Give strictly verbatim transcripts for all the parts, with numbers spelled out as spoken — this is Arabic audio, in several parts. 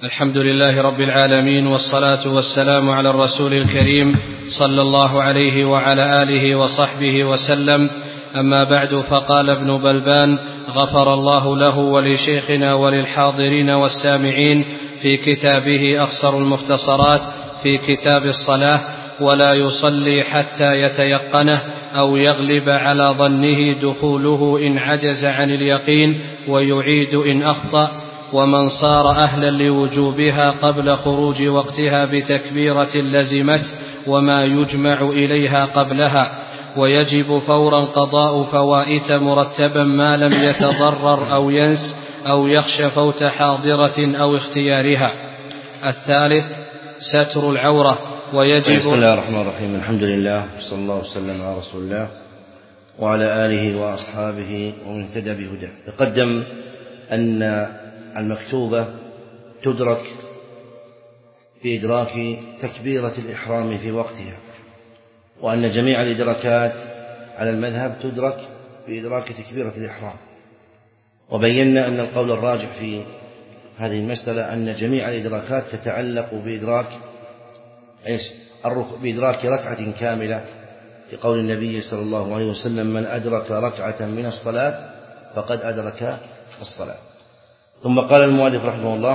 الحمد لله رب العالمين، والصلاة والسلام على الرسول الكريم صلى الله عليه وعلى آله وصحبه وسلم. أما بعد، فقال ابن بلبان غفر الله له ولشيخنا وللحاضرين والسامعين في كتابه أقصر المختصرات في كتاب الصلاة: ولا يصلي حتى يتيقنه أو يغلب على ظنه دخوله إن عجز عن اليقين، ويعيد إن أخطأ. ومن صار أهلا لوجوبها قبل خروج وقتها بتكبيرة لزمت وما يجمع إليها قبلها، ويجب فورا قضاء فوائت مرتبا ما لم يتضرر أو ينس أو يخشى فوت حاضرة أو اختيارها. الثالث ستر العورة، ويجب. بسم الله الرحمن الرحيم. الحمد لله صلى الله وسلم على رسول الله وعلى آله وأصحابه ومن اهتدى بهداه. تقدم أن المكتوبة تدرك بإدراك تكبيرة الإحرام في وقتها، وأن جميع الإدراكات على المذهب تدرك بإدراك تكبيرة الإحرام. وبينا أن القول الراجح في هذه المسألة أن جميع الإدراكات تتعلق بإدراك إيش؟ بإدراك ركعة كاملة، لقول النبي صلى الله عليه وسلم: من أدرك ركعة من الصلاة فقد أدرك الصلاة. ثم قال المؤلف رحمه الله: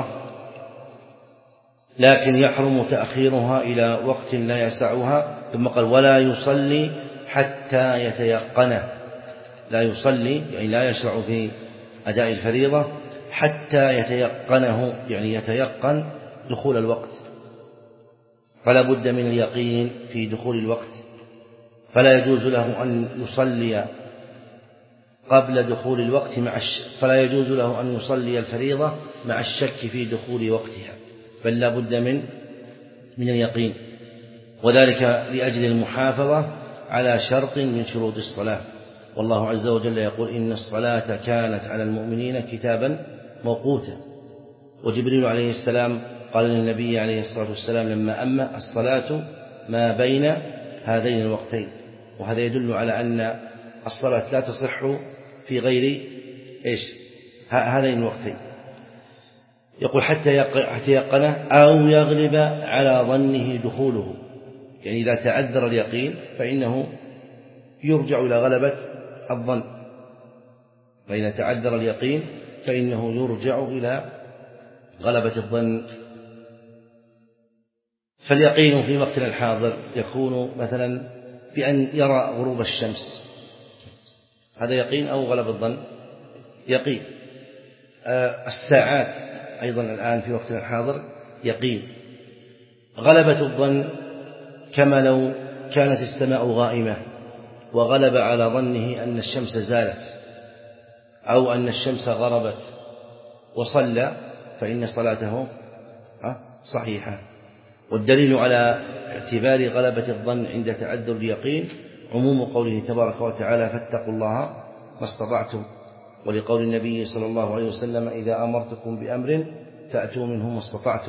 لكن يحرم تأخيرها إلى وقت لا يسعها. ثم قال: ولا يصلي حتى يتيقنه. لا يصلي يعني لا يشرع في أداء الفريضة حتى يتيقنه، يعني يتيقن دخول الوقت، فلا بد من اليقين في دخول الوقت، فلا يجوز له أن يصلي قبل دخول الوقت مع الش... فلا يجوز له أن يصلي الفريضة مع الشك في دخول وقتها، بل لا بد من من اليقين، وذلك لأجل المحافظة على شرط من شروط الصلاة. والله عز وجل يقول: إن الصلاة كانت على المؤمنين كتابا موقوتا. وجبريل عليه السلام قال للنبي عليه الصلاة والسلام لما أما: الصلاة ما بين هذين الوقتين. وهذا يدل على أن الصلاة لا تصح في غير إيش هذين الوقتين. يقول: حتى يتيقنه أو يغلب على ظنه دخوله، يعني إذا تعذر اليقين فإنه يرجع إلى غلبة الظن، فإذا تعذر اليقين فإنه يرجع إلى غلبة الظن. فاليقين في وقتنا الحاضر يكون مثلا بأن يرى غروب الشمس، هذا يقين أو غلب الظن؟ يقين. الساعات أيضا الآن في وقتنا الحاضر يقين. غلبة الظن كما لو كانت السماء غائمة وغلب على ظنه أن الشمس زالت أو أن الشمس غربت وصلى، فإن صلاته صحيحة. والدليل على اعتبار غلبة الظن عند تعذر اليقين عموم قوله تبارك وتعالى: فاتقوا الله ما استطعتم، ولقول النبي صلى الله عليه وسلم: إذا أمرتكم بأمر فأتوا منه ما استطعتم.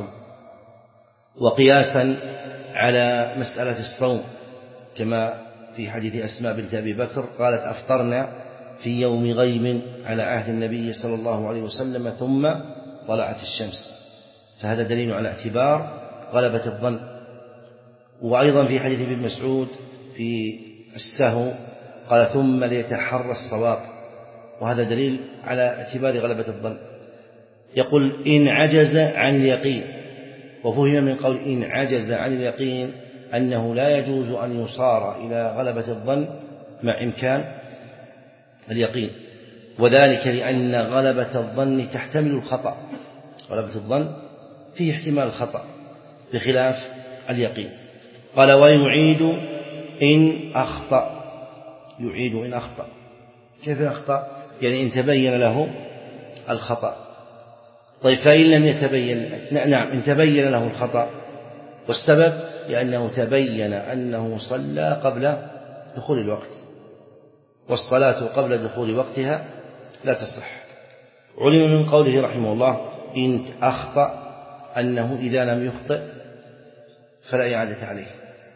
وقياسا على مسألة الصوم كما في حديث أسماء بنت أبي بكر قالت: أفطرنا في يوم غيم على عهد النبي صلى الله عليه وسلم ثم طلعت الشمس، فهذا دليل على اعتبار غلبة الظن. وأيضا في حديث ابن مسعود في السهو قال: ثم ليتحرى الصواب، وهذا دليل على اعتبار غلبة الظن. يقول: إن عجز عن اليقين. وفهم من قول إن عجز عن اليقين أنه لا يجوز أن يصار إلى غلبة الظن مع إمكان اليقين، وذلك لأن غلبة الظن تحتمل الخطأ. غلبة الظن فيه احتمال الخطأ بخلاف اليقين. قال: ويعيد إن أخطأ. يعيد إن أخطأ. كيف أخطأ؟ يعني إن تبين له الخطأ. طيب فإن لم يتبين، نعم إن تبين له الخطأ، والسبب لأنه تبين أنه صلى قبل دخول الوقت، والصلاة قبل دخول وقتها لا تصح. علم من قوله رحمه الله: إن أخطأ أنه إذا لم يخطئ فلا إعادة عليه،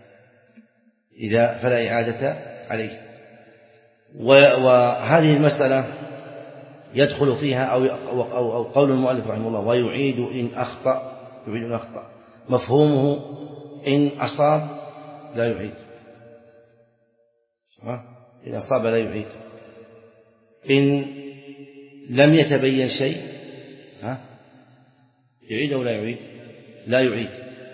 إذا فلا إعادة عليه. وهذه المسألة يدخل فيها أو, أو, أو قول المؤلف رحمه الله ويعيد إن أخطأ، يعيد إن أخطأ، مفهومه إن أصاب لا يعيد، إن أصاب لا يعيد. إن لم يتبين شيء ها يعيد أو لا يعيد؟ لا يعيد.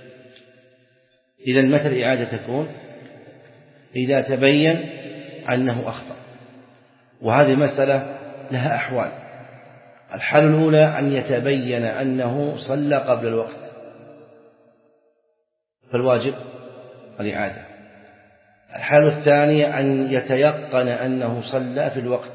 إذا متى الإعادة تكون؟ إذا تبين أنه أخطأ. وهذه مسألة لها أحوال. الحالة الأولى أن يتبين أنه صلى قبل الوقت فالواجب الإعادة. الحالة الثانية أن يتيقن أنه صلى في الوقت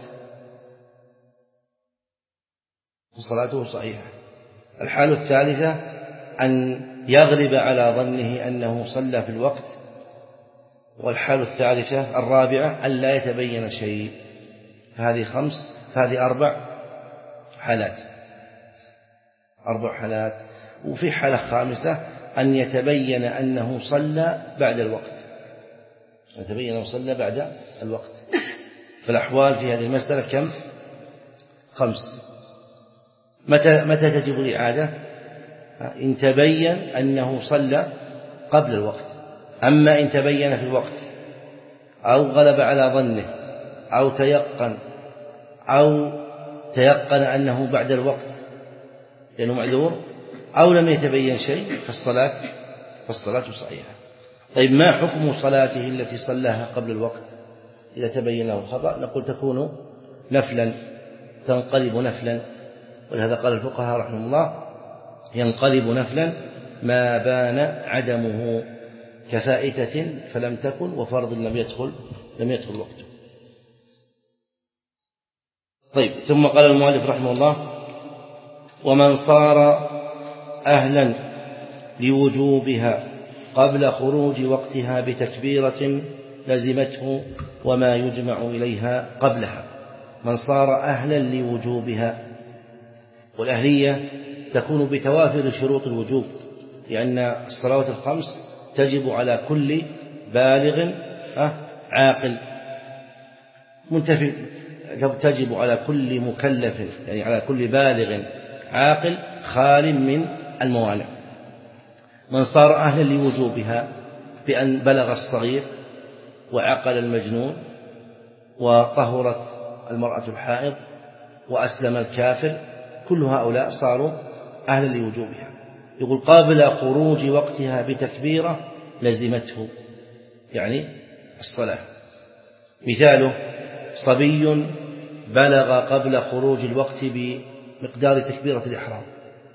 فصلاته صحيحة. الحالة الثالثة أن يغلب على ظنه أنه صلى في الوقت. والحالة الثالثة الرابعة أن لا يتبين شيء. فهذه خمس، فهذه أربع حالات، أربع حالات. وفي حالة خامسة أن يتبين أنه صلى بعد الوقت، يتبين أنه صلى بعد الوقت. فالأحوال في هذه المسألة كم؟ خمس. متى متى تجب الإعادة؟ إن تبين أنه صلى قبل الوقت. أما إن تبين في الوقت أو غلب على ظنه أو تيقن أو تيقن أنه بعد الوقت لأنه معذور أو لم يتبين شيء فالصلاة فالصلاة صحيحة. طيب ما حكم صلاته التي صلاها قبل الوقت إذا تبين له خطأ؟ نقول تكون نفلا، تنقلب نفلا. ولهذا قال الفقهاء رحمه الله ينقلب نفلا ما بان عدمه كفائتة فلم تكن وفرض لم يدخل لم يدخل وقته. طيب ثم قال المؤلف رحمه الله ومن صار أهلا لوجوبها قبل خروج وقتها بتكبيرة لزمته وما يجمع إليها قبلها. من صار أهلا لوجوبها، والأهلية تكون بتوافر شروط الوجوب، لأن الصلوات الخمس تجب على كل بالغ عاقل منتفع، تجب على كل مكلف يعني على كل بالغ عاقل خال من الموانع. من صار أهلا لوجوبها بأن بلغ الصغير وعقل المجنون وطهرت المرأة الحائض وأسلم الكافر، كل هؤلاء صاروا أهلا لوجوبها. يقول قبل خروج وقتها بتكبيرة لزمته، يعني الصلاة. مثاله صبي بلغ قبل خروج الوقت بمقدار تكبيرة الإحرام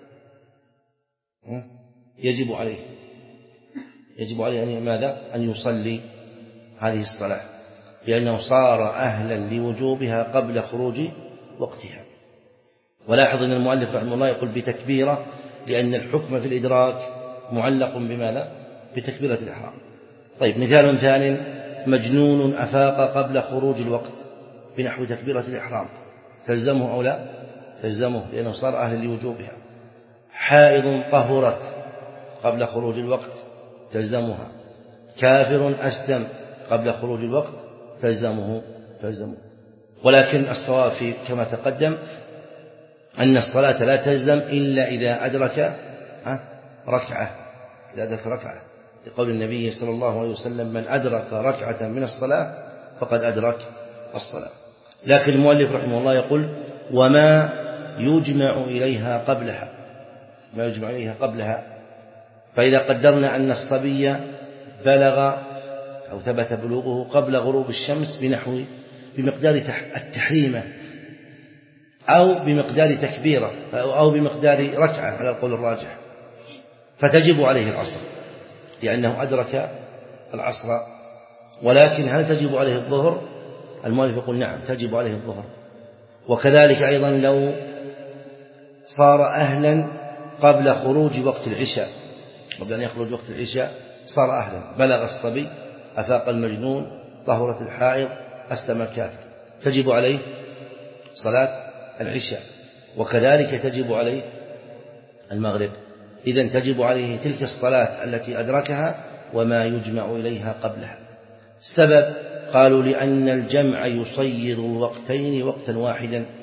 يجب عليه يجب عليه أن ماذا؟ أن يصلي هذه الصلاة، لأنه صار أهلا لوجوبها قبل خروج وقتها. ولاحظ أن المؤلف رحمه الله يقول بتكبيرة لأن الحكم في الإدراك معلق بماذا؟ بتكبيرة الإحرام. طيب مثال ثاني مجنون أفاق قبل خروج الوقت بنحو تكبيرة الإحرام تلزمه أو لا؟ تلزمه لأنه صار أهلا لوجوبها. حائض طهرت قبل خروج الوقت تلزمها. كافر أسلم قبل خروج الوقت تلزمه تلزمه. ولكن الصواب في كما تقدم أن الصلاة لا تلزم إلا إذا أدرك ركعة إذا أدرك ركعة لقول النبي صلى الله عليه وسلم من أدرك ركعة من الصلاة فقد أدرك الصلاة. لكن المؤلف رحمه الله يقول وما يجمع إليها قبلها، ما يجمع إليها قبلها. فإذا قدرنا أن الصبي بلغ أو ثبت بلوغه قبل غروب الشمس بنحو بمقدار التحريمة أو بمقدار تكبيرة أو بمقدار ركعة على القول الراجح، فتجب عليه العصر لأنه أدرك العصر. ولكن هل تجب عليه الظهر؟ المؤلف يقول نعم تجب عليه الظهر. وكذلك أيضا لو صار أهلا قبل خروج وقت العشاء، قبل أن يخرج وقت العشاء صار أهلا، بلغ الصبي أفاق المجنون طهرت الحائض أسلم الكافر، تجب عليه صلاة العشاء. وكذلك تجب عليه المغرب. إذن تجب عليه تلك الصلاة التي أدركها وما يجمع إليها قبلها. السبب قالوا لأن الجمع يصير الوقتين وقتا واحدا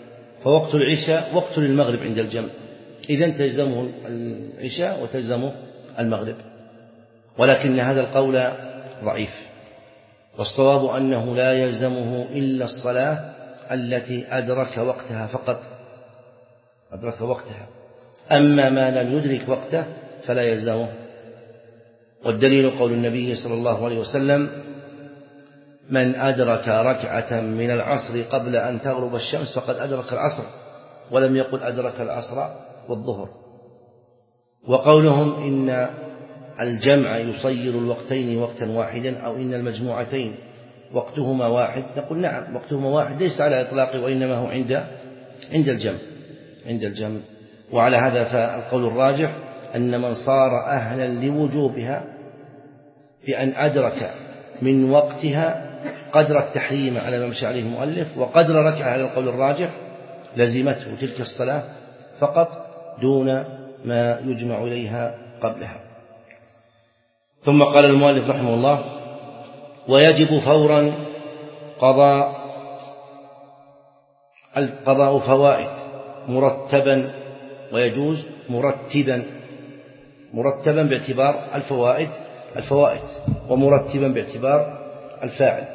فوقت العشاء وقت للمغرب عند الجمع، إذن تلزمه العشاء وتلزمه المغرب، ولكن هذا القول ضعيف، والصواب أنه لا يلزمه إلا الصلاة التي أدرك وقتها فقط، أدرك وقتها، أما ما لم يدرك وقته فلا يلزمه. والدليل قول النبي صلى الله عليه وسلم: من أدرك ركعة من العصر قبل أن تغرب الشمس فقد أدرك العصر، ولم يقل أدرك العصر والظهر. وقولهم إن الجمع يصير الوقتين وقتا واحدا أو إن المجموعتين وقتهما واحد، نقول نعم وقتهما واحد ليس على إطلاقه، وإنما هو عند عند الجمع عند الجمع. وعلى هذا فالقول الراجح أن من صار أهلا لوجوبها بأن أدرك من وقتها قدر التحريم على ما مشى عليه المؤلف وقدر ركعة على القول الراجح لزمته تلك الصلاة فقط دون ما يجمع إليها قبلها. ثم قال المؤلف رحمه الله: ويجب فورا قضاء القضاء فوائد مرتبا، ويجوز مرتبا، مرتبا باعتبار الفوائد الفوائد ومرتبا باعتبار الفاعل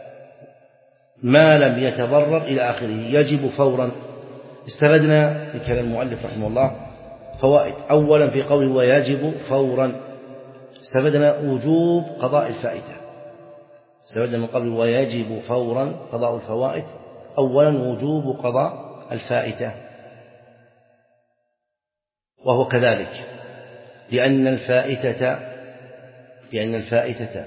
ما لم يتضرر إلى آخره. يجب فورا، استفدنا من كلام المؤلف رحمه الله فوائد. أولا في قوله ويجب فورا استفدنا وجوب قضاء الفائدة، استفدنا من قوله ويجب فورا قضاء الفوائد أولا وجوب قضاء الفائدة، وهو كذلك لأن الفائتة لأن الفائتة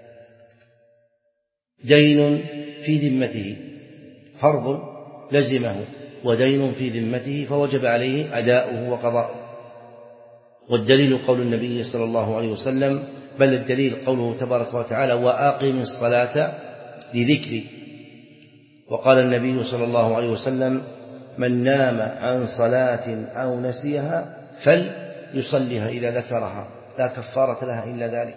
دين في ذمته، فرض لزمه ودين في ذمته فوجب عليه أداؤه وقضاؤه. والدليل قول النبي صلى الله عليه وسلم، بل الدليل قوله تبارك وتعالى: وأقم الصلاة لذكري. وقال النبي صلى الله عليه وسلم: من نام عن صلاة أو نسيها فليصليها إذا ذكرها لا كفارة لها إلا ذلك.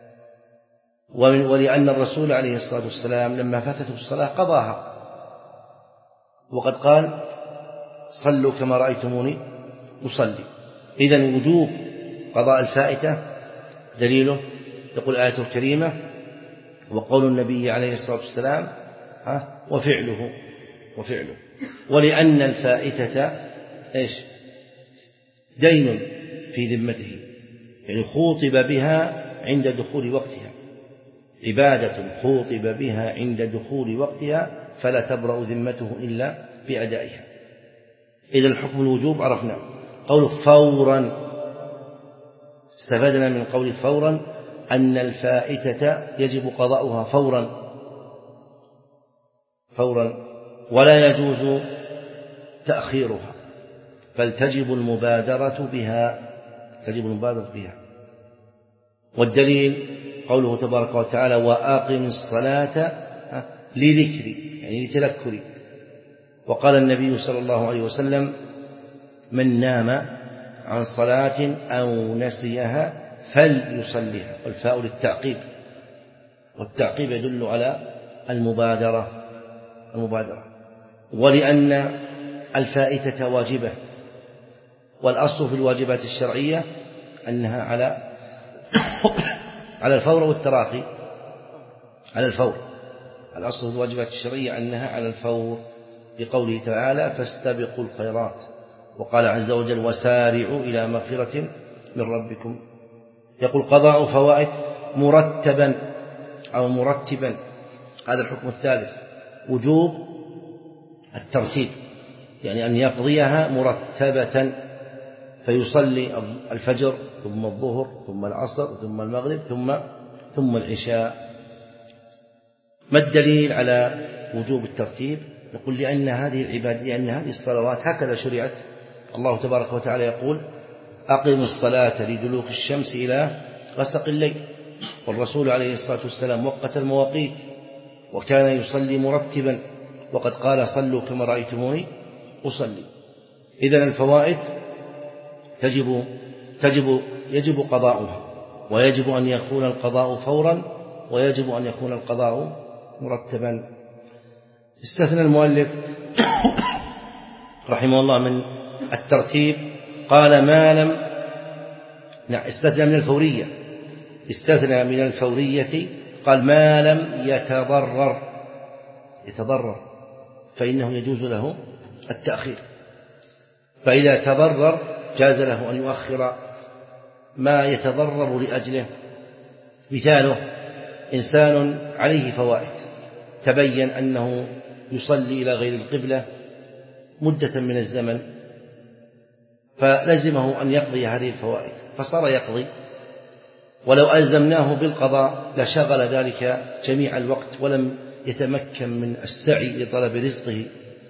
ولأن الرسول عليه الصلاة والسلام لما فاتته الصلاة قضاها، وقد قال: صلوا كما رأيتموني أصلي. إذن وجوب قضاء الفائتة دليله يقول الآية الكريمة وقول النبي عليه الصلاة والسلام وفعله وفعله ولأن الفائتة إيش؟ دين في ذمته، يعني خوطب بها عند دخول وقتها، عبادة خوطب بها عند دخول وقتها فلا تبرأ ذمته إلا بأدائها. إذا الحكم الوجوب عرفنا. قول فورا استفدنا من قول فورا أن الفائتة يجب قضاؤها فورا فورا ولا يجوز تأخيرها، بل تجب المبادرة بها تجب المبادرة بها. والدليل قوله تبارك وتعالى: وأقم الصلاة لذكري، يعني لتذكري. وقال النبي صلى الله عليه وسلم: من نام عن صلاة أو نسيها فليصليها، والفاء للتعقيب، والتعقيب يدل على المبادرة المبادرة ولأن الفائتة واجبة، والأصل في الواجبات الشرعية أنها على على الفور والتراخي، على الفور. الأصل في الواجبات الشرعية أنها على الفور، بقوله تعالى: فاستبقوا الخيرات. وقال عز وجل: وسارعوا إلى مغفرة من ربكم. يقول قضاء فوائد مرتبا أو مرتبا، هذا الحكم الثالث، وجوب الترتيب، يعني أن يقضيها مرتبة، فيصلي الفجر ثم الظهر ثم العصر ثم المغرب ثم ثم العشاء. ما الدليل على وجوب الترتيب؟ نقول لأن هذه العبادة لأن هذه الصلوات هكذا شرعت. الله تبارك وتعالى يقول: أقم الصلاة لدلوك الشمس إلى غسق الليل، والرسول عليه الصلاة والسلام وقت المواقيت وكان يصلي مرتبا، وقد قال: صلوا كما رأيتموني أصلي. إذن الفوائد تجب تجب يجب قضاؤها، ويجب أن يكون القضاء فورا، ويجب أن يكون القضاء مرتبا. استثنى المؤلف رحمه الله من الترتيب قال ما لم نعم استثنى من الفورية استثنى من الفورية قال ما لم يتضرر يتضرر فإنه يجوز له التأخير، فإذا تضرر جاز له أن يؤخر ما يتضرر لأجله. مثاله إنسان عليه فوائد تبين أنه يصلي إلى غير القبلة مدة من الزمن فلزمه أن يقضي هذه الفوائد فصار يقضي، ولو ألزمناه بالقضاء لشغل ذلك جميع الوقت ولم يتمكن من السعي لطلب رزقه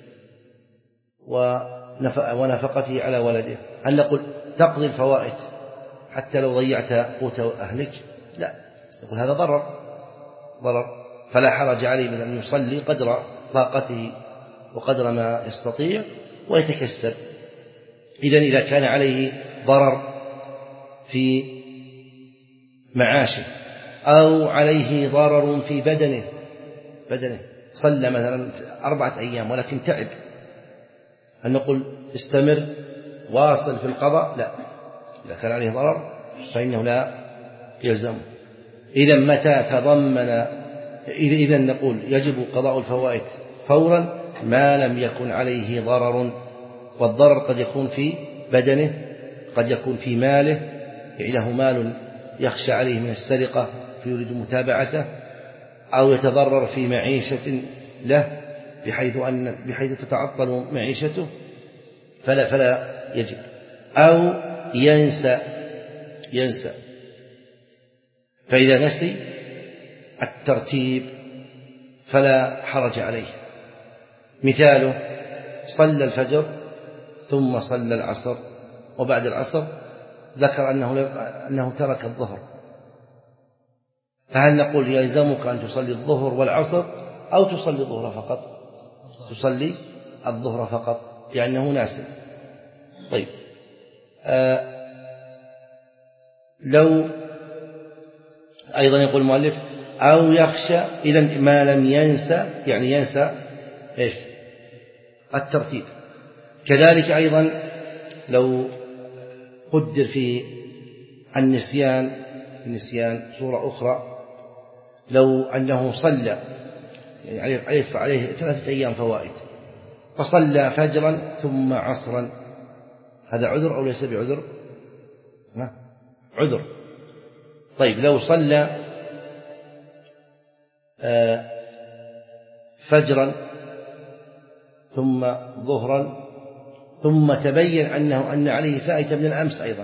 ونفقته على ولده. هل نقول تقضي الفوائد حتى لو ضيعت قوت أهلك؟ لا، نقول هذا ضرر ضرر فلا حرج عليه من أن يصلي قدر طاقته وقدر ما يستطيع ويتكسب. إذن إذا كان عليه ضرر في معاشه أو عليه ضرر في بدنه بدنه صلى مثلا أربعة أيام ولكن تعب، هل نقول استمر واصل في القضاء؟ لا، إذا كان عليه ضرر فإنه لا يلزم. إذا متى تضمن إذا نقول يجب قضاء الفوائد فورا ما لم يكن عليه ضرر، والضرر قد يكون في بدنه قد يكون في ماله، يعني له مال يخشى عليه من السرقة فيريد متابعته، أو يتضرر في معيشة له بحيث أن بحيث تتعطل معيشته فلا فلا يجب، أو ينسى ينسى فإذا نسي الترتيب فلا حرج عليه. مثاله صلى الفجر ثم صلى العصر وبعد العصر ذكر أنه أنه ترك الظهر، فهل نقول يلزمك أن تصلي الظهر والعصر أو تصلي الظهر فقط؟ تصلي الظهر فقط لأنه ناسي. طيب آه لو أيضا يقول المؤلف أو يخشى، إذن ما لم ينسى يعني ينسى إيش؟ الترتيب. كذلك أيضا لو قدر في النسيان النسيان صورة أخرى، لو أنه صلى يعني عليه, عليه ثلاثة أيام فوائد فصلى فجرا ثم عصرا، هذا عذر أو ليس بعذر؟ ما عذر. طيب لو صلى فجرا ثم ظهرا ثم تبين أنه أن عليه فائتة من الأمس أيضا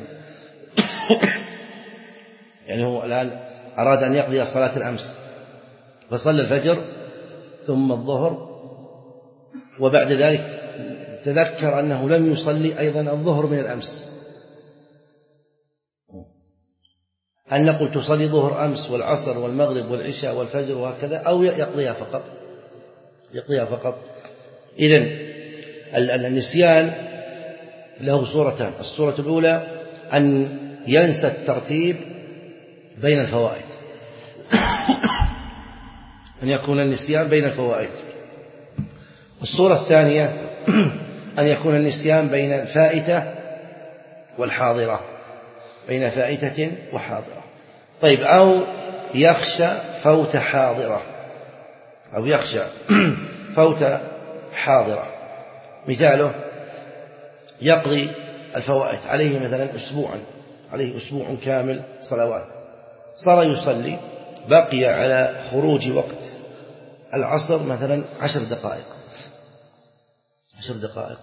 يعني هو الآن أراد أن يقضي صلاة الأمس فصلى الفجر ثم الظهر وبعد ذلك تذكر أنه لم يصلي أيضا الظهر من الأمس، هل نقول تصلي ظهر أمس والعصر والمغرب والعشاء والفجر وهكذا أو يقضيها فقط؟ يقضيها فقط. إذن النسيان له صورتان، الصورة الأولى أن ينسى الترتيب بين الفوائد أن يكون النسيان بين الفوائد. الصورة الثانية أن يكون النسيان بين الفائتة والحاضرة بين فائتة وحاضرة. طيب أو يخشى فوت حاضرة أو يخشى فوت حاضرة، مثاله يقضي الفوائد عليه مثلا أسبوعا عليه أسبوع كامل صلوات، صار يصلي بقي على خروج وقت العصر مثلا عشر دقائق عشر دقائق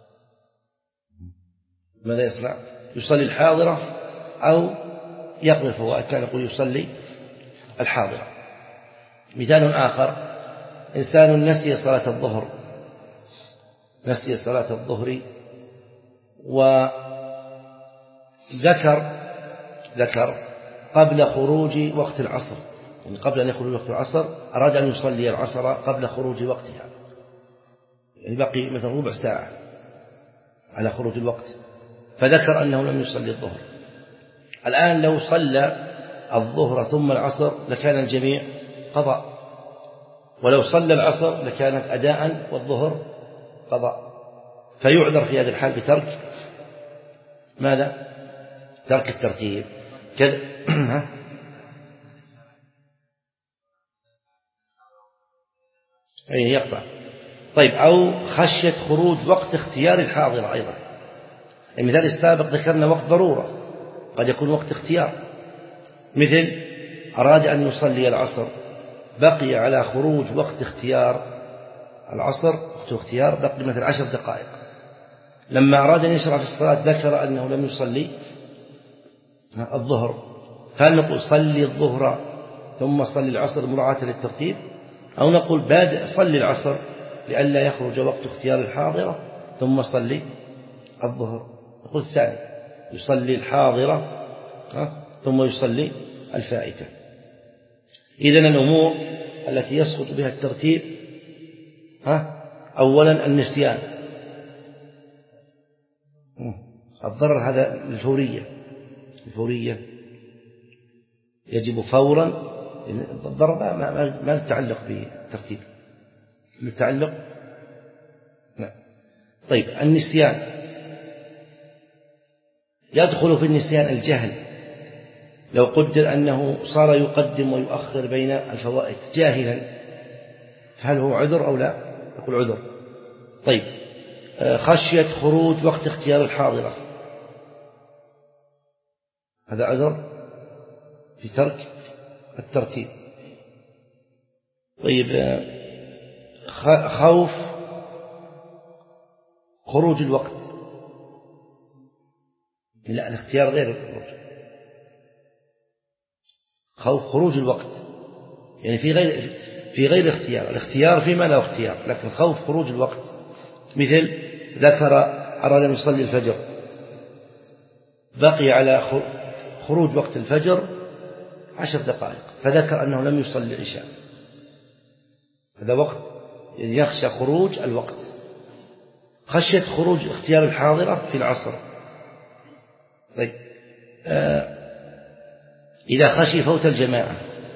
ماذا يصنع؟ يصلي الحاضرة أو يقضي الفوائد؟ كان يقول يصلي الحاضرة. مثال آخر إنسان نسي صلاة الظهر نسي صلاة الظهر وذكر ذكر قبل خروج وقت العصر، يعني قبل أن يخرج وقت العصر أراد أن يصلي العصر قبل خروج وقتها، يعني بقي مثلا ربع ساعة على خروج الوقت فذكر أنه لم يصلي الظهر. الآن لو صلى الظهر ثم العصر لكان الجميع قضاء، ولو صلى العصر لكانت أداء والظهر قضاء. فيعذر في هذا الحال بترك ماذا؟ ترك الترتيب كذا. أي يقطع. طيب أو خشية خروج وقت اختيار الحاضر أيضا. المثال السابق ذكرنا وقت ضرورة، قد يكون وقت اختيار، مثل أراد أن يصلي العصر بقي على خروج وقت اختيار العصر، وقت اختيار بقي مثل عشر دقائق، لما أراد أن يشرع في الصلاة ذكر أنه لم يصلي الظهر، هل نقول صلي الظهر ثم صلي العصر مراعاة للترتيب، أو نقول بادئ صلي العصر لئلا يخرج وقت اختيار الحاضرة ثم صلي الظهر؟ نقول الثاني، يصلي الحاضرة ثم يصلي الفائتة. إذن الأمور التي يسقط بها الترتيب ها أولا النسيان، الضرر هذا الفورية، الفورية يجب فورا، الضرر ما ما يتعلق بالترتيب، يتعلق لا. طيب النسيان، يدخل في النسيان الجهل، لو قدر أنه صار يقدم ويؤخر بين الفوائد جاهلا، فهل هو عذر أو لا؟ يقول عذر. طيب خشية خروج وقت اختيار الحاضرة، هذا عذر في ترك الترتيب. طيب خوف خروج الوقت، لا الاختيار غير الخروج، خوف خروج الوقت يعني في غير في غير اختيار، الاختيار فيما لا اختيار، لكن خوف خروج الوقت، مثل ذكر أراد أن يصلي الفجر بقي على خروج وقت الفجر عشر دقائق فذكر أنه لم يصلي العشاء، هذا وقت يخشى خروج الوقت. خشية خروج اختيار الحاضرة في العصر. طيب آه إذا خشي فوت الجماعة،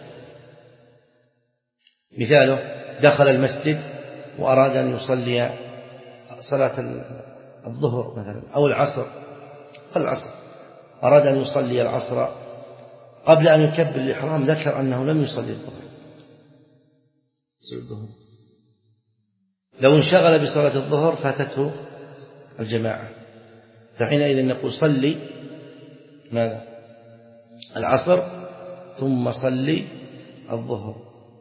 مثاله دخل المسجد وأراد أن يصلي صلاة الظهر مثلا أو العصر، العصر أراد أن يصلي العصر قبل أن يكبر الإحرام ذكر أنه لم يصلي الظهر، لو انشغل بصلاة الظهر فاتته الجماعة، فحينئذ نقول صلي ماذا؟ العصر ثم صلي الظهر.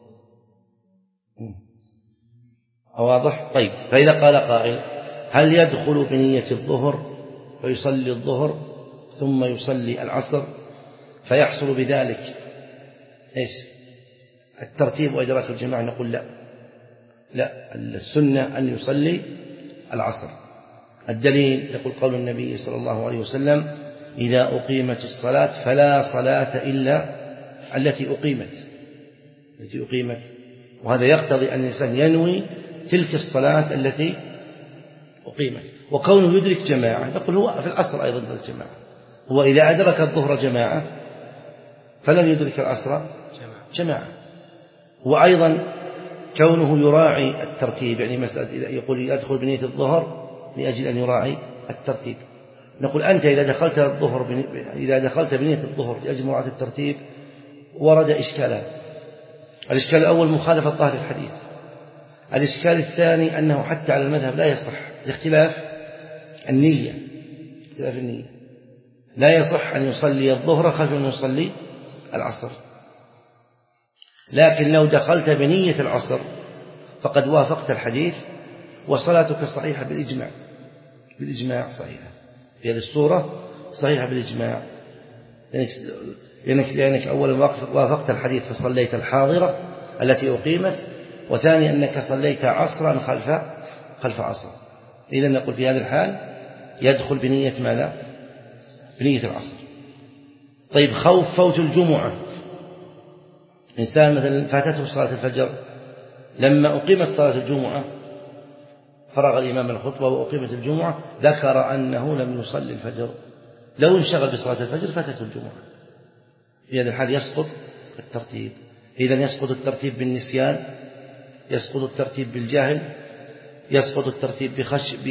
واضح؟ طيب فإذا قال قائل هل يدخل بنية الظهر فيصلي الظهر ثم يصلي العصر فيحصل بذلك إيش؟ الترتيب وإدراك الجماعة؟ نقول لا، لا، السنة أن يصلي العصر. الدليل يقول قول النبي صلى الله عليه وسلم إذا أقيمت الصلاة فلا صلاة إلا التي أقيمت، التي أقيمت، وهذا يقتضي أن الإنسان ينوي تلك الصلاة التي أقيمت. وكونه يدرك جماعة نقول هو في العصر أيضا الجماعة، هو إذا أدرك الظهر جماعة فلن يدرك العصر جماعة. وأيضا كونه يراعي الترتيب، يعني مسألة يقول يدخل بنية الظهر لأجل أن يراعي الترتيب، نقول أنت إذا دخلت الظهر إذا دخلت بنية الظهر لأجل مراعاة الترتيب ورد إشكالان. الإشكال الأول مخالفة ظاهر الحديث، الإشكال الثاني أنه حتى على المذهب لا يصح لاختلاف النية، اختلاف النية لا يصح أن يصلي الظهر خلف أن يصلي العصر، لكن لو دخلت بنية العصر فقد وافقت الحديث وصلاتك صحيحة بالإجماع، بالإجماع صحيحة في هذه الصورة، صحيحة بالإجماع، لأنك, لأنك أولا وافقت الحديث فصليت الحاضرة التي أقيمت، وثاني أنك صليت عصرا خلف خلف عصر. إذا نقول في هذا الحال يدخل بنية ماذا؟ بنية العصر. طيب خوف فوت الجمعة، إنسان مثلا فاتته صلاة الفجر، لما أقيمت صلاة الجمعة فرغ الإمام الخطبة وأقيمت الجمعة ذكر أنه لم يصلي الفجر، لو انشغل بصلاة الفجر فاتته الجمعة، في هذا الحال يسقط الترتيب. إذن يسقط الترتيب بالنسيان، يسقط الترتيب بالجهل، يسقط الترتيب بخش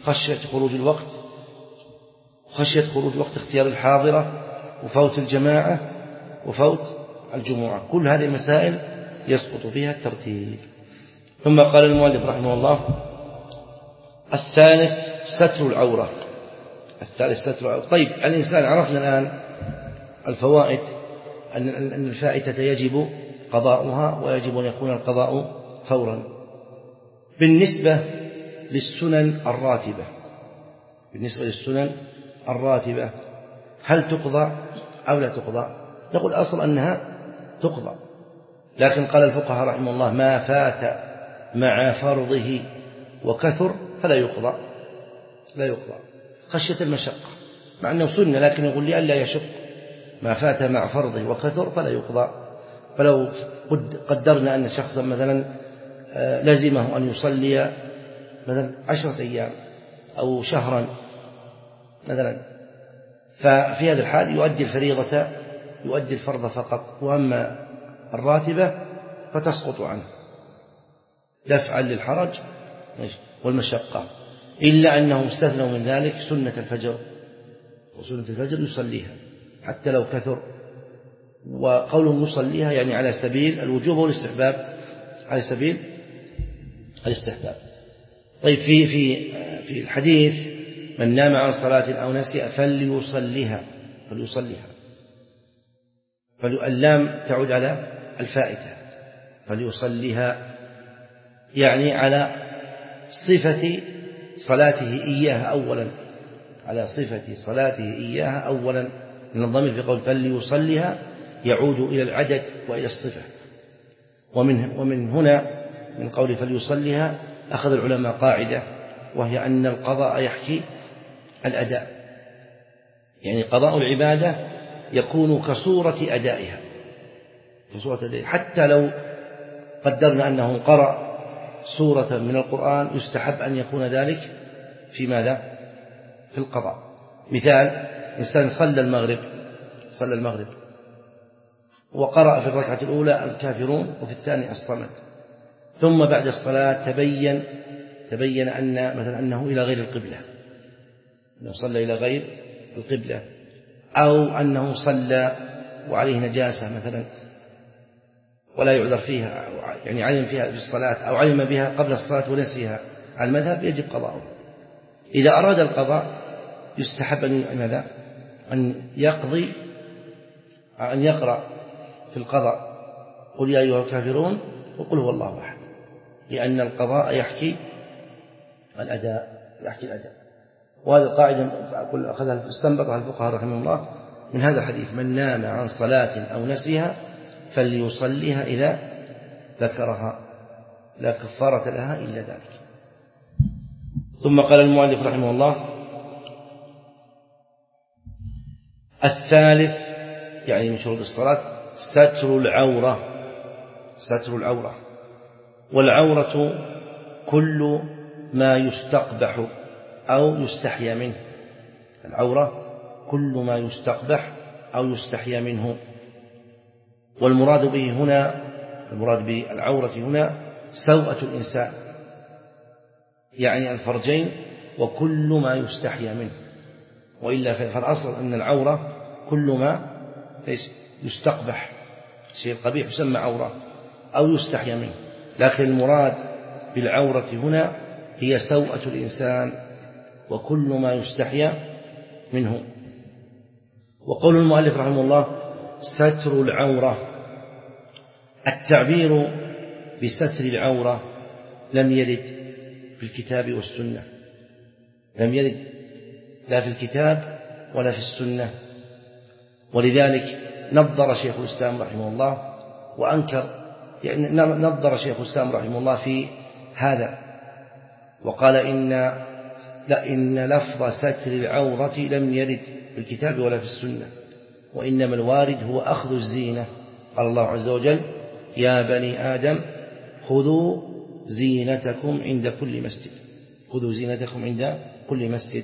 خشية خروج الوقت، خشية خروج وقت اختيار الحاضرة، وفوت الجماعة، وفوت الجمعة. كل هذه المسائل يسقط فيها الترتيب. ثم قال المؤلف رحمه الله: الثالث ستر العورة. الثالث ستر العورة. طيب، الإنسان عرفنا الآن الفوائد، أن الفائتة يجب قضاؤها ويجب أن يكون القضاء فورا. بالنسبة للسنن الراتبة بالنسبة للسنن الراتبة هل تقضى أو لا تقضى؟ نقول أصل أنها تقضى، لكن قال الفقهاء رحمه الله: ما فات مع فرضه وكثر فلا يقضى لا يقضى خشية المشقة، مع أنه سنة، لكن يقول لي ألا يشق. ما فات مع فرضه وكثر فلا يقضى. فلو قدرنا أن شخصا مثلا لزمه أن يصلي مثلا عشرة أيام أو شهرا مثلا، ففي هذا الحال يؤدي الفريضة يؤدي الفرض فقط، وأما الراتبة فتسقط عنه دفعا للحرج والمشقة، إلا أنه استثنوا من ذلك سنة الفجر، وسنة الفجر يصليها حتى لو كثر. وقولهم يصليها يعني على سبيل الوجوب والاستحباب، على سبيل الاستحباب. طيب، في في في الحديث: من نام عن صلاة أو نسي فليصليها فليصليها فاللام تعود على الفائتة، فليصليها يعني على صفة صلاته إياها أولا، على صفة صلاته إياها أولا. من الضمير في قول فليصليها يعود إلى العدد وإلى الصفة. ومن ومن هنا من قول فليصليها أخذ العلماء قاعدة، وهي أن القضاء يحكي الأداء، يعني قضاء العبادة يكون كصورة أدائها كصورة أدائها حتى لو قدرنا أنه قرأ سورة من القرآن يستحب أن يكون ذلك في ماذا؟ في القضاء. مثال: إنسان صلى المغرب صلى المغرب وقرأ في الركعة الأولى الكافرون وفي الثانية الصمد، ثم بعد الصلاة تبين تبين أن مثلا أنه إلى غير القبلة، أنه صلى إلى غير القبلة، أو أنه صلى وعليه نجاسة مثلا ولا يعذر فيها، يعني علم فيها في الصلاة أو علم بها قبل الصلاة ونسيها، على المذهب يجب قضاؤه. إذا أراد القضاء يستحب أن أن يقضي أن يقرأ في القضاء قل يا أيها الكافرون وقل هو الله أحد، لأن القضاء يحكي الأداء يحكي الأداء. وهذه القاعدة أخذها استنبطها الفقهاء رحمه الله من هذا الحديث: من نام عن صلاة أو نسيها فليصليها إذا ذكرها، لا كفارة لها إلا ذلك. ثم قال المؤلف رحمه الله: الثالث يعني من شروط الصلاة ستر العورة ستر العورة والعورة كل ما يستقبح أو يستحيا منه. العورة كل ما يستقبح أو يستحيا منه. والمراد به هنا المراد بالعورة هنا سوءة الإنسان، يعني الفرجين وكل ما يستحيا منه. وإلا فالأصل أن العورة كل ما يستقبح، شيء قبيح يسمى عورة أو يستحيا منه، لكن المراد بالعورة هنا هي سوءة الإنسان وكل ما يستحيا منه. وقول المؤلف رحمه الله ستر العورة، التعبير بستر العورة لم يرد في الكتاب والسنة، لم يرد لا في الكتاب ولا في السنة، ولذلك نظر شيخ الإسلام رحمه الله وأنكر، يعني نظر شيخ الإسلام رحمه الله في هذا وقال إن لا إن لفظ ستر العورة لم يرد في الكتاب ولا في السنة، وإنما الوارد هو أخذ الزينة. قال الله عز وجل: يا بني آدم خذوا زينتكم عند كل مسجد خذوا زينتكم عند كل مسجد.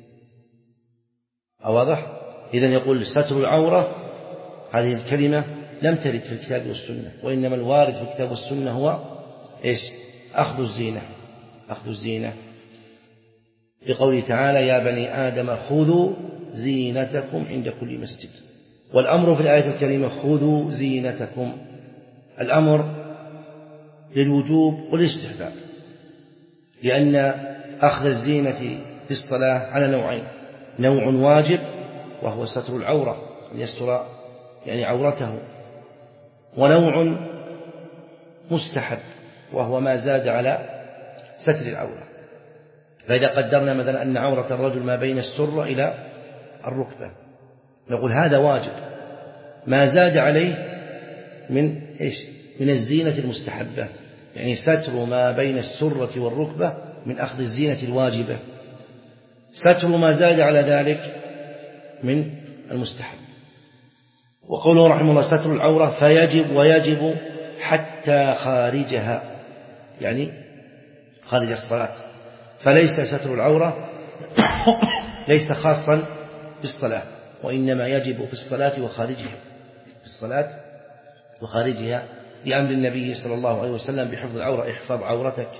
واضح؟ إذن يقول ستر العورة هذه الكلمة لم ترد في الكتاب والسنة، وإنما الوارد في الكتاب والسنة هو إيش؟ أخذ الزينة أخذ الزينة بقوله تعالى يا بني آدم خذوا زينتكم عند كل مسجد. والأمر في الآية الكريمة خذوا زينتكم، الأمر للوجوب والاستحباب، لأن أخذ الزينة في الصلاة على نوعين: نوع واجب وهو ستر العورة أن يستر يعني عورته، ونوع مستحب وهو ما زاد على ستر العورة. فإذا قدرنا مثلا أن عورة الرجل ما بين السرة إلى الركبة نقول هذا واجب، ما زاد عليه من إيش؟ من الزينة المستحبة، يعني ستر ما بين السرة والركبة من أخذ الزينة الواجبة، ستر ما زاد على ذلك من المستحب. وقوله رحمه الله ستر العورة فيجب ويجب حتى خارجها، يعني خارج الصلاة، فليس ستر العورة ليس خاصا بالصلاة، وإنما يجب في الصلاة وخارجها، في الصلاة وخارجها، لأمر النبي صلى الله عليه وسلم بحفظ العورة: احفظ عورتك.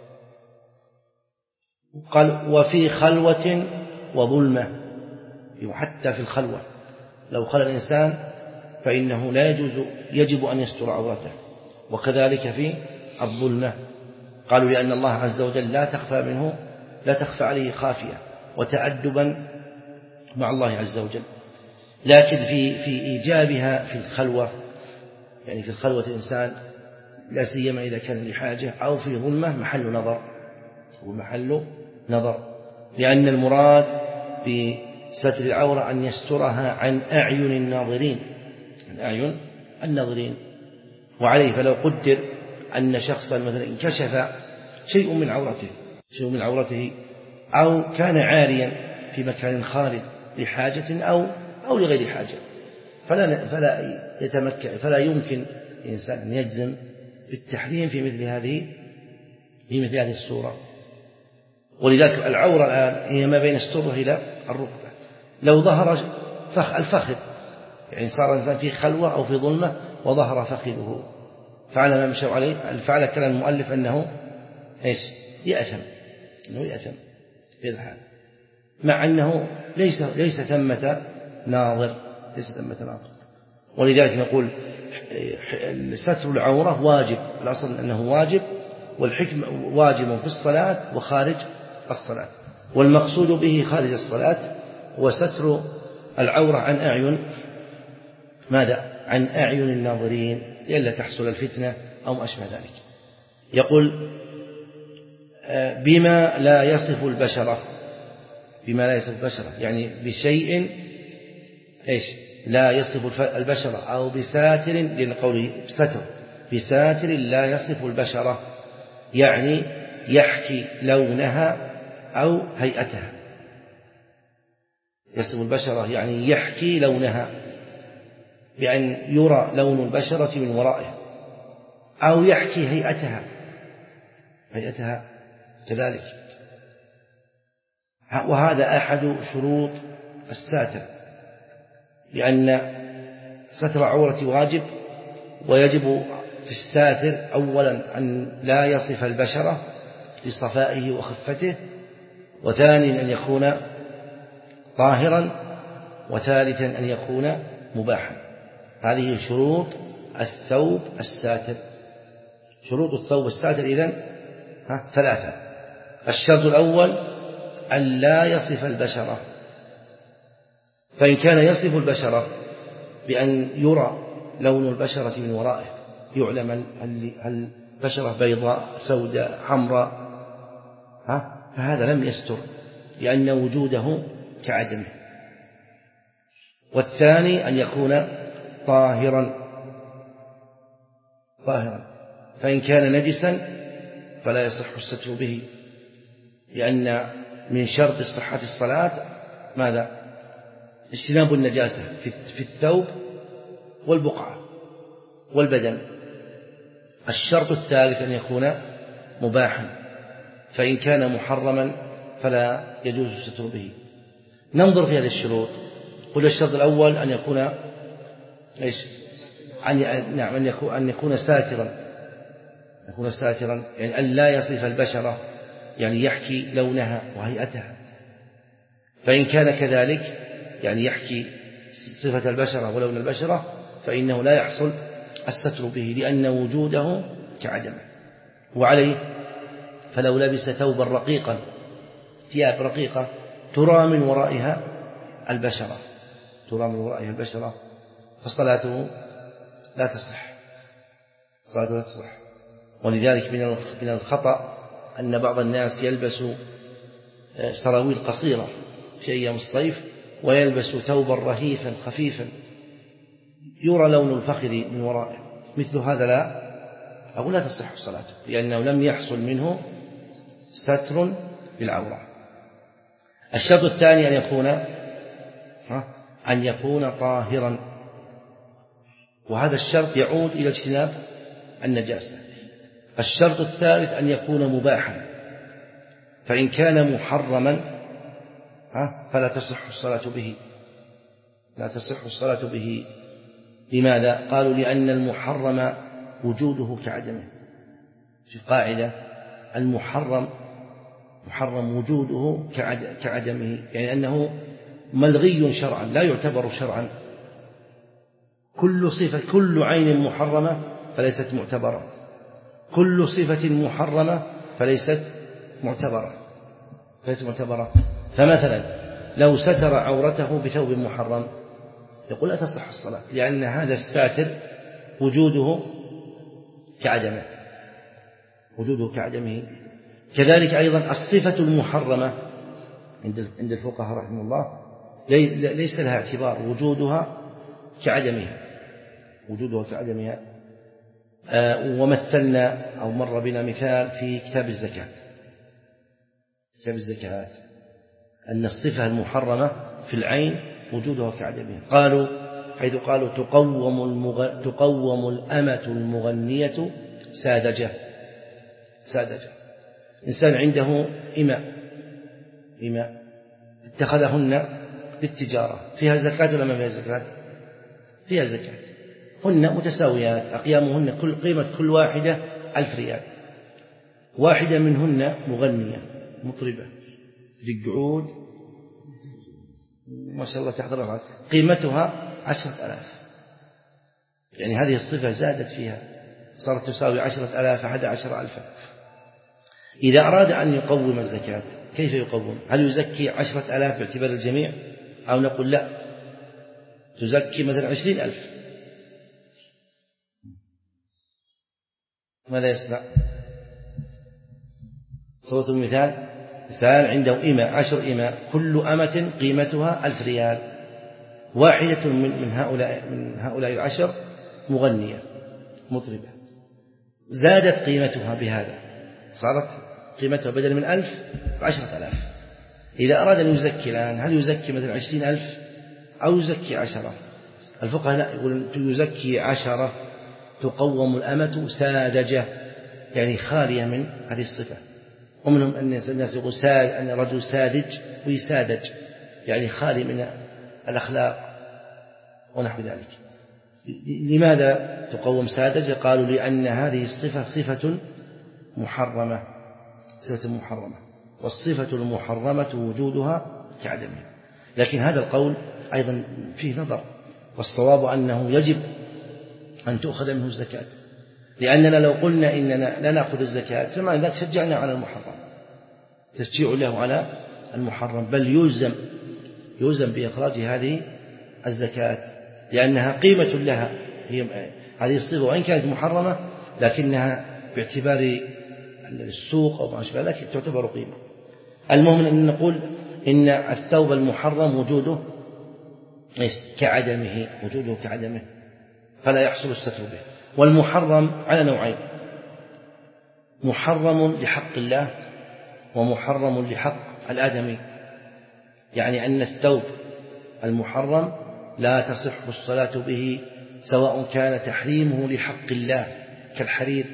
قال وفي خلوة وظلمة، وحتى في الخلوة لو خلى الإنسان فإنه لا يجوز يجب أن يستر عورته، وكذلك في الظلمة. قالوا لأن الله عز وجل لا تخفى منه لا تخفى عليه خافية، وتأدبا مع الله عز وجل. لكن في في إيجابها في الخلوة، يعني في الخلوة الإنسان لا سيما إذا كان لحاجة، أو في ظلمة محل نظر، ومحل نظر، لأن المراد بستر العورة أن يسترها عن أعين الناظرين، عن أعين الناظرين. وعليه فلو قدر أن شخصا مثلا انكشف شيء من عورته شيء من عورته أو كان عاريا في مكان خالد لحاجة أو أو لغير حاجة، فلا فلا يتمكن فلا يمكن الإنسان أن يجزم بالتحريم في مثل هذه في مثل هذه الصورة. ولذلك العورة الآن هي ما بين السرة إلى الركبة. لو ظهر فخ الفخذ، يعني صار الإنسان في خلوة أو في ظلمة وظهر فخذه، فعل ما مشوا عليه الفعل كان المؤلف أنه إيش؟ يأثم، أنه يأثم في الحال، مع أنه ليس ليس ثمة ناظر ليس ثمة ناظر. ولذلك نقول ستر العورة واجب، الأصل أنه واجب، والحكم واجب في الصلاة وخارج الصلاة، والمقصود به خارج الصلاة هو ستر العورة عن أعين ماذا؟ عن أعين الناظرين، لئلا تحصل الفتنة أو ما أشبه ذلك. يقول بما لا يصف البشرة، بما لا يصف البشرة يعني بشيء إيش؟ لا يصف البشرة، أو بساتر، لأن قوله ستر بساتر لا يصف البشرة، يعني يحكي لونها أو هيئتها. يصف البشرة يعني يحكي لونها، بأن يرى لون البشرة من ورائه، أو يحكي هيئتها هيئتها كذلك. وهذا أحد شروط الساتر، لأن ستر عورة واجب، ويجب في الساتر أولا أن لا يصف البشرة لصفائه وخفته، وثانيا أن يكون طاهرا، وثالثا أن يكون مباحا. هذه شروط الثوب الساتر. شروط الثوب الساتر إذن ها ثلاثة. الشرط الأول أن لا يصف البشرة، فإن كان يصف البشرة بأن يرى لون البشرة من ورائه، يعلم هل البشرة بيضاء سوداء حمراء، ها فهذا لم يستر، لأن وجوده كعدمه. والثاني أن يكون طاهرا طاهرا فإن كان نجسا فلا يصح الستر به، لأن من شرط صحة الصلاة ماذا؟ اجتناب النجاسة في الثوب والبقعة والبدن. الشرط الثالث أن يكون مباحا، فإن كان محرما فلا يجوز الستر به. ننظر في هذه الشروط. قل الشرط الأول أن يكون إيش؟ أن نعم أن يكون أن يكون ساترا يكون ساترا يعني أن لا يصف البشرة، يعني يحكي لونها وهيئتها. فإن كان كذلك يعني يحكي صفة البشرة ولون البشرة فإنه لا يحصل الستر به لأن وجوده كعدمه. وعليه فلو لبس ثوبا رقيقا ثياب رقيقة ترى من ورائها البشرة ترى من ورائها البشرة فصلاته لا تصح صلاته لا تصح. ولذلك من الخطأ أن بعض الناس يلبس سراويل قصيرة في أيام الصيف ويلبس ثوبا رهيفا خفيفا يرى لون الفخذ من ورائه، مثل هذا لا أو لا تصح صلاته لأنه لم يحصل منه ستر بالعورة. الشرط الثاني أن يكون أن يكون طاهرا، وهذا الشرط يعود إلى اجتناب النجاسة. الشرط الثالث أن يكون مباحا، فإن كان محرما فلا تصح الصلاة به لا تصح الصلاة به. لماذا؟ قالوا لأن المحرم وجوده كعدمه. في قاعدة المحرم محرم وجوده كعدمه، يعني أنه ملغي شرعا لا يعتبر شرعا. كل صفة كل عين محرمة فليست معتبرة، كل صفة محرمة فليست معتبرة فليست معتبرة. فمثلا لو ستر عورته بثوب محرم يقول لا تصح الصلاة لأن هذا الساتر وجوده كعدمه وجوده كعدمه. كذلك أيضا الصفة المحرمة عند الفقهاء رحمه الله ليس لها اعتبار وجودها كعدمها وجودها كعدمها. ومثلنا أو مر بنا مثال في كتاب الزكاة كتاب الزكاة أن الصفة المحرمة في العين وجودها كعدمها. قالوا حيث قالوا تقوم, المغ... تقوم الأمة المغنية ساذجة ساذجة إنسان عنده إماء إماء اتخذهن للتجارة، فيها زكاة ولا ما فيها زكاة؟ فيها زكاة. هن متساويات أقيامهن كل قيمة كل واحدة ألف ريال. واحدة منهن مغنية مطربة للقعود ما شاء الله تحضرها قيمتها عشرة ألاف، يعني هذه الصفة زادت فيها صارت تساوي عشرة ألاف أحد عشر ألفا. إذا أراد أن يقوم الزكاة كيف يقوم؟ هل يزكي عشرة ألاف باعتبار الجميع أو نقول لا تزكي مثلا عشرين ألف؟ ماذا يصنع؟ صوت المثال إنسان عنده إماء عشر إماء كل أمة قيمتها ألف ريال، واحدة من من هؤلاء من هؤلاء العشر مغنية مطربة زادت قيمتها بهذا صارت قيمتها بدل من ألف عشرة ألاف. إذا أراد أن يزكي الآن هل يزكي مثلا عشرين ألف أو يزكي عشرة؟ الفقهاء لا يقول يزكي عشرة. تقوم الأمة ساذجة يعني خالية من هذه الصفة. ومنهم أن الناس يقول ساد أن الرجل ساذج ويساذج يعني خالي من الأخلاق ونحو ذلك. لماذا تقوم ساذجة؟ قالوا لأن هذه الصفة صفة محرمة صفة محرمة والصفة المحرمة وجودها كعدمها. لكن هذا القول أيضا فيه نظر، والصواب أنه يجب أن تؤخذ منه الزكاة، لأننا لو قلنا إننا لا نأخذ الزكاة فما ذاك شجعنا على المحرم تشجيع له على المحرم، بل يلزم يلزم بإخراج هذه الزكاة لأنها قيمة لها. هي هذه الصفة وإن كانت محرمة لكنها باعتبار السوق أو ما شابه ذلك تعتبر قيمة. المهم أن نقول إن الثوب المحرم وجوده كعدمه وجوده كعدمه فلا يحصل الستر به. والمحرم على نوعين: محرم لحق الله ومحرم لحق الآدمي، يعني أن الثوب المحرم لا تصح الصلاة به سواء كان تحريمه لحق الله كالحرير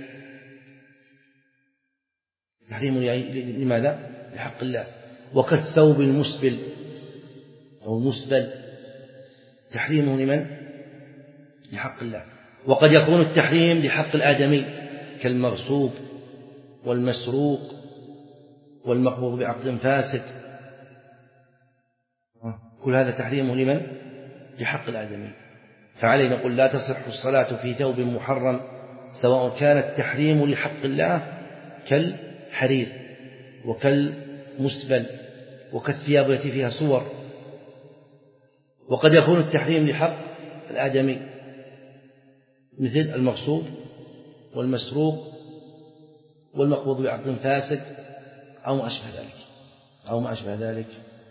تحريمه لماذا؟ لحق الله، وكالثوب المسبل أو المسبل تحريمه لمن؟ لحق الله. وقد يكون التحريم لحق الآدمي كالمغصوب والمسروق والمقبوض بعقد فاسد كل هذا تحريمه لمن؟ لحق الآدمي. فعليه نقول لا تصح الصلاة في ثوب محرم سواء كان التحريم لحق الله كالحرير وكالمسبل وكالثياب التي فيها صور، وقد يكون التحريم لحق الآدمي مثل المغصوب والمسروق والمقبوض بعقد فاسد أو ما أشبه ذلك أو ما أشبه ذلك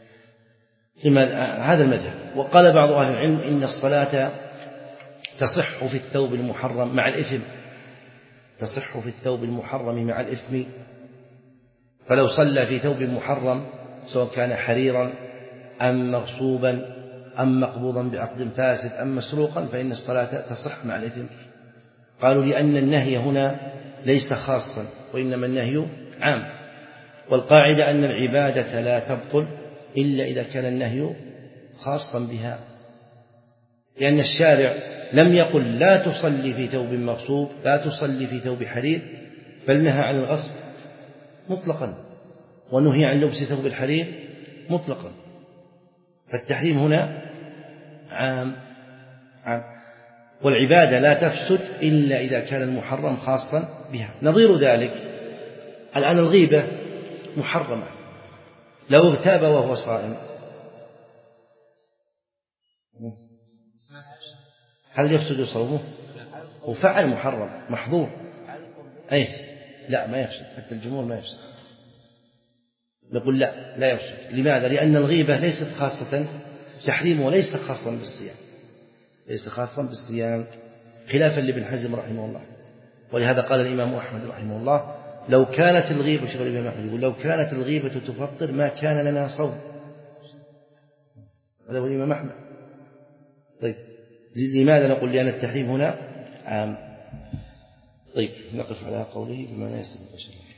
هذا المذهب. وقال بعض أهل العلم إن الصلاة تصح في الثوب المحرم مع الإثم، تصح في الثوب المحرم مع الإثم، فلو صلى في ثوب محرم سواء كان حريرا أم مغصوبا أم مقبوضا بعقد فاسد أم مسروقا فإن الصلاة تصح مع الإثم. قالوا لأن النهي هنا ليس خاصا وإنما النهي عام، والقاعدة أن العبادة لا تبطل إلا إذا كان النهي خاصا بها، لأن الشارع لم يقل لا تصلي في ثوب مغصوب لا تصلي في ثوب حرير، بل نهى عن الغصب مطلقا ونهي عن لبس ثوب الحرير مطلقا، فالتحريم هنا عام عام. والعبادة لا تفسد إلا إذا كان المحرم خاصا بها. نظير ذلك الآن الغيبة محرمة، لو اغتاب وهو صائم هل يفسد صومه؟ وفعل محرم محظور أي لا ما يفسد، حتى الجمهور ما يفسد، نقول لا لا يفسد. لماذا؟ لأن الغيبة ليست خاصة تحريم وليس خاصا بالصيام، ليس خاصا بالصيام خلافا لابن حزم رحمه الله. ولهذا قال الإمام أحمد رحمه الله لو كانت الغيبة شغل الإمام أحمد يقول لو كانت الغيبة تفطر ما كان لنا صوم، هذا هو الإمام أحمد. طيب لماذا نقول؟ لأن التحريم هنا عام. طيب نقف على قوله بما يسمى.